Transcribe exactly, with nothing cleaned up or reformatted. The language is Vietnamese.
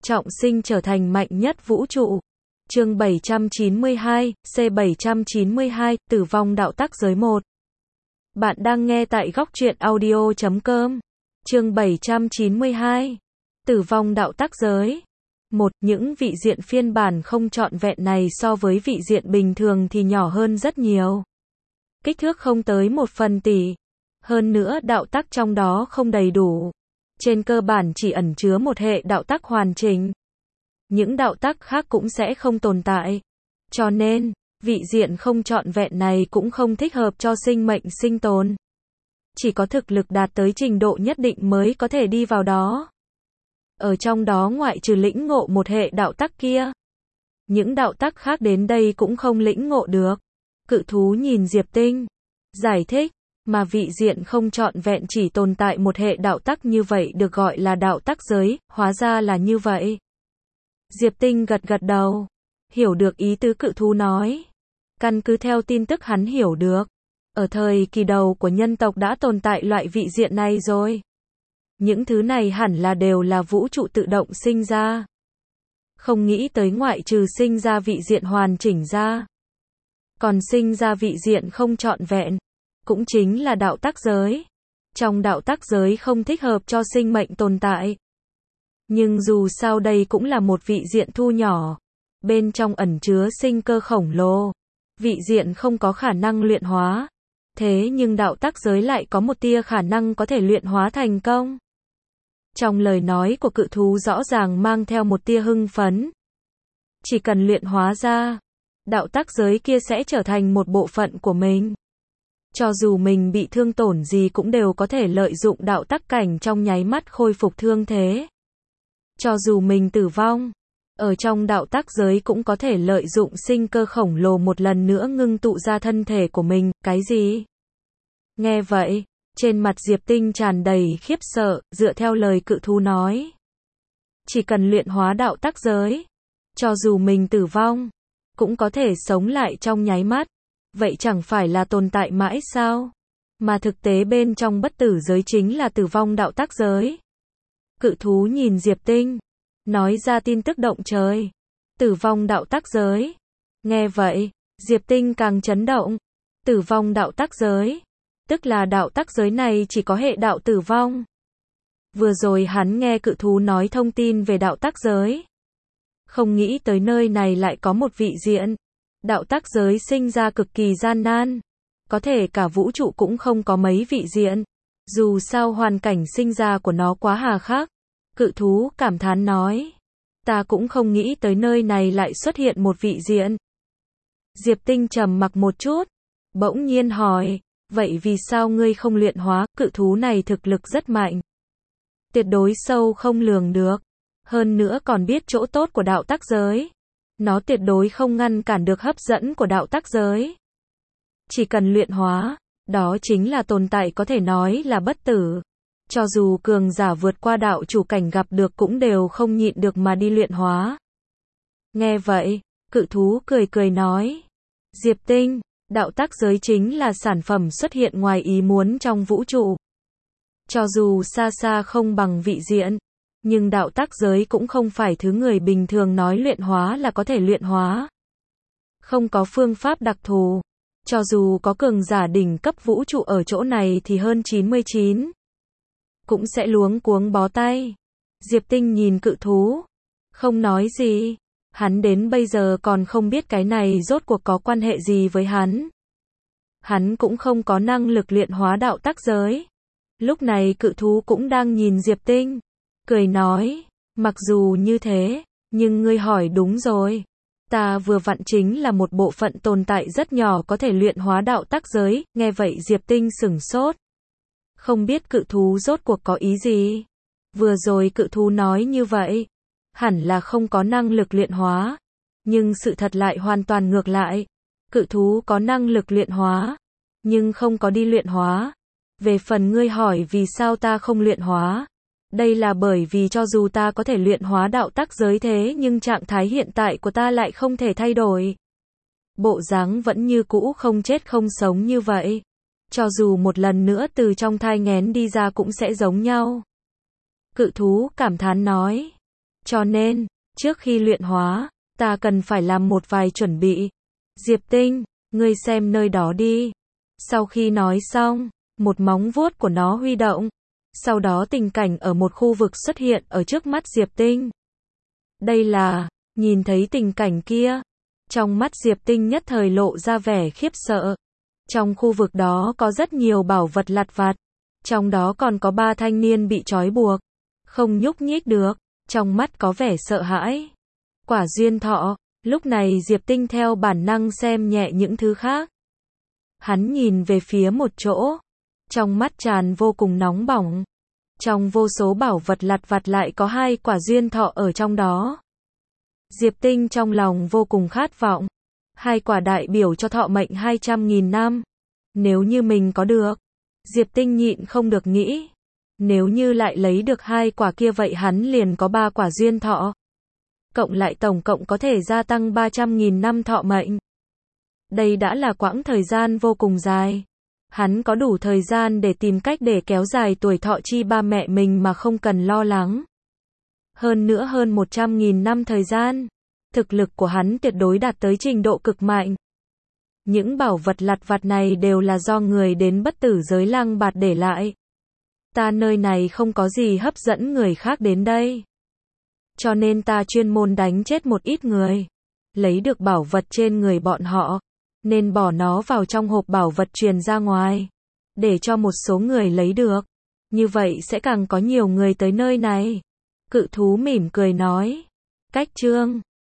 trọng sinh trở thành mạnh nhất vũ trụ. Chương bảy trăm chín mươi hai, C bảy trăm chín mươi hai, Tử vong đạo tắc giới một. Bạn đang nghe tại góc truyện audio chấm com. Chương bảy trăm chín mươi hai. Tử vong đạo tắc giới. một. Những vị diện phiên bản không trọn vẹn này so với vị diện bình thường thì nhỏ hơn rất nhiều. Kích thước không tới một phần tỷ. Hơn nữa đạo tắc trong đó không đầy đủ. Trên cơ bản chỉ ẩn chứa một hệ đạo tắc hoàn chỉnh. Những đạo tắc khác cũng sẽ không tồn tại. Cho nên, vị diện không trọn vẹn này cũng không thích hợp cho sinh mệnh sinh tồn. Chỉ có thực lực đạt tới trình độ nhất định mới có thể đi vào đó. Ở trong đó ngoại trừ lĩnh ngộ một hệ đạo tắc kia, những đạo tắc khác đến đây cũng không lĩnh ngộ được. Cự thú nhìn Diệp Tinh, giải thích, mà vị diện không trọn vẹn chỉ tồn tại một hệ đạo tắc như vậy được gọi là đạo tắc giới, hóa ra là như vậy. Diệp Tinh gật gật đầu, hiểu được ý tứ cự thú nói. Căn cứ theo tin tức hắn hiểu được, ở thời kỳ đầu của nhân tộc đã tồn tại loại vị diện này rồi. Những thứ này hẳn là đều là vũ trụ tự động sinh ra. Không nghĩ tới ngoại trừ sinh ra vị diện hoàn chỉnh ra, còn sinh ra vị diện không trọn vẹn, cũng chính là đạo tắc giới. Trong đạo tắc giới không thích hợp cho sinh mệnh tồn tại. Nhưng dù sao đây cũng là một vị diện thu nhỏ, bên trong ẩn chứa sinh cơ khổng lồ. Vị diện không có khả năng luyện hóa, thế nhưng đạo tắc giới lại có một tia khả năng có thể luyện hóa thành công. Trong lời nói của cự thú rõ ràng mang theo một tia hưng phấn. Chỉ cần luyện hóa ra, đạo tắc giới kia sẽ trở thành một bộ phận của mình. Cho dù mình bị thương tổn gì cũng đều có thể lợi dụng đạo tắc cảnh trong nháy mắt khôi phục thương thế. Cho dù mình tử vong, ở trong đạo tắc giới cũng có thể lợi dụng sinh cơ khổng lồ một lần nữa ngưng tụ ra thân thể của mình. Cái gì? Nghe vậy, trên mặt Diệp Tinh tràn đầy khiếp sợ, dựa theo lời cự thú nói. Chỉ cần luyện hóa đạo tắc giới, cho dù mình tử vong, cũng có thể sống lại trong nháy mắt. Vậy chẳng phải là tồn tại mãi sao? Mà thực tế bên trong bất tử giới chính là tử vong đạo tắc giới. Cự thú nhìn Diệp Tinh, nói ra tin tức động trời. Tử vong đạo tắc giới. Nghe vậy, Diệp Tinh càng chấn động. Tử vong đạo tắc giới. Tức là đạo tắc giới này chỉ có hệ đạo tử vong. Vừa rồi hắn nghe cự thú nói thông tin về đạo tắc giới. Không nghĩ tới nơi này lại có một vị diện. Đạo tắc giới sinh ra cực kỳ gian nan. Có thể cả vũ trụ cũng không có mấy vị diện. Dù sao hoàn cảnh sinh ra của nó quá hà khắc. Cự thú cảm thán nói. Ta cũng không nghĩ tới nơi này lại xuất hiện một vị diện. Diệp Tinh trầm mặc một chút. Bỗng nhiên hỏi. Vậy vì sao ngươi không luyện hóa? Cự thú này thực lực rất mạnh. Tuyệt đối sâu không lường được. Hơn nữa còn biết chỗ tốt của đạo tắc giới. Nó tuyệt đối không ngăn cản được hấp dẫn của đạo tắc giới. Chỉ cần luyện hóa, đó chính là tồn tại có thể nói là bất tử. Cho dù cường giả vượt qua đạo chủ cảnh gặp được cũng đều không nhịn được mà đi luyện hóa. Nghe vậy, cự thú cười cười nói. Diệp Tinh, đạo tắc giới chính là sản phẩm xuất hiện ngoài ý muốn trong vũ trụ. Cho dù xa xa không bằng vị diện, nhưng đạo tắc giới cũng không phải thứ người bình thường nói luyện hóa là có thể luyện hóa. Không có phương pháp đặc thù. Cho dù có cường giả đỉnh cấp vũ trụ ở chỗ này thì hơn chín mươi chín. Cũng sẽ luống cuống bó tay. Diệp Tinh nhìn cự thú. Không nói gì. Hắn đến bây giờ còn không biết cái này rốt cuộc có quan hệ gì với hắn. Hắn cũng không có năng lực luyện hóa đạo tắc giới. Lúc này cự thú cũng đang nhìn Diệp Tinh. Cười nói, mặc dù như thế, nhưng ngươi hỏi đúng rồi. Ta vừa vặn chính là một bộ phận tồn tại rất nhỏ có thể luyện hóa đạo tắc giới. Nghe vậy Diệp Tinh sửng sốt. Không biết cự thú rốt cuộc có ý gì. Vừa rồi cự thú nói như vậy, hẳn là không có năng lực luyện hóa. Nhưng sự thật lại hoàn toàn ngược lại. Cự thú có năng lực luyện hóa, nhưng không có đi luyện hóa. Về phần ngươi hỏi vì sao ta không luyện hóa. Đây là bởi vì cho dù ta có thể luyện hóa đạo tắc giới thế nhưng trạng thái hiện tại của ta lại không thể thay đổi. Bộ dáng vẫn như cũ không chết không sống như vậy. Cho dù một lần nữa từ trong thai nghén đi ra cũng sẽ giống nhau. Cự thú cảm thán nói. Cho nên, trước khi luyện hóa, ta cần phải làm một vài chuẩn bị. Diệp Tinh, ngươi xem nơi đó đi. Sau khi nói xong, một móng vuốt của nó huy động. Sau đó tình cảnh ở một khu vực xuất hiện ở trước mắt Diệp Tinh. Đây là, nhìn thấy tình cảnh kia. Trong mắt Diệp Tinh nhất thời lộ ra vẻ khiếp sợ. Trong khu vực đó có rất nhiều bảo vật lặt vặt. Trong đó còn có ba thanh niên bị trói buộc. Không nhúc nhích được. Trong mắt có vẻ sợ hãi. Quả duyên thọ. Lúc này Diệp Tinh theo bản năng xem nhẹ những thứ khác. Hắn nhìn về phía một chỗ. Trong mắt tràn vô cùng nóng bỏng. Trong vô số bảo vật lặt vặt lại có hai quả duyên thọ ở trong đó. Diệp Tinh trong lòng vô cùng khát vọng. Hai quả đại biểu cho thọ mệnh hai trăm nghìn năm. Nếu như mình có được. Diệp Tinh nhịn không được nghĩ. Nếu như lại lấy được hai quả kia vậy hắn liền có ba quả duyên thọ. Cộng lại tổng cộng có thể gia tăng ba trăm nghìn năm thọ mệnh. Đây đã là quãng thời gian vô cùng dài. Hắn có đủ thời gian để tìm cách để kéo dài tuổi thọ chi ba mẹ mình mà không cần lo lắng. Hơn nữa hơn một trăm nghìn năm thời gian. Thực lực của hắn tuyệt đối đạt tới trình độ cực mạnh. Những bảo vật lặt vặt này đều là do người đến bất tử giới Lăng Bạt để lại. Ta nơi này không có gì hấp dẫn người khác đến đây. Cho nên ta chuyên môn đánh chết một ít người. Lấy được bảo vật trên người bọn họ. Nên bỏ nó vào trong hộp bảo vật truyền ra ngoài. Để cho một số người lấy được. Như vậy sẽ càng có nhiều người tới nơi này. Cự thú mỉm cười nói. Cách chương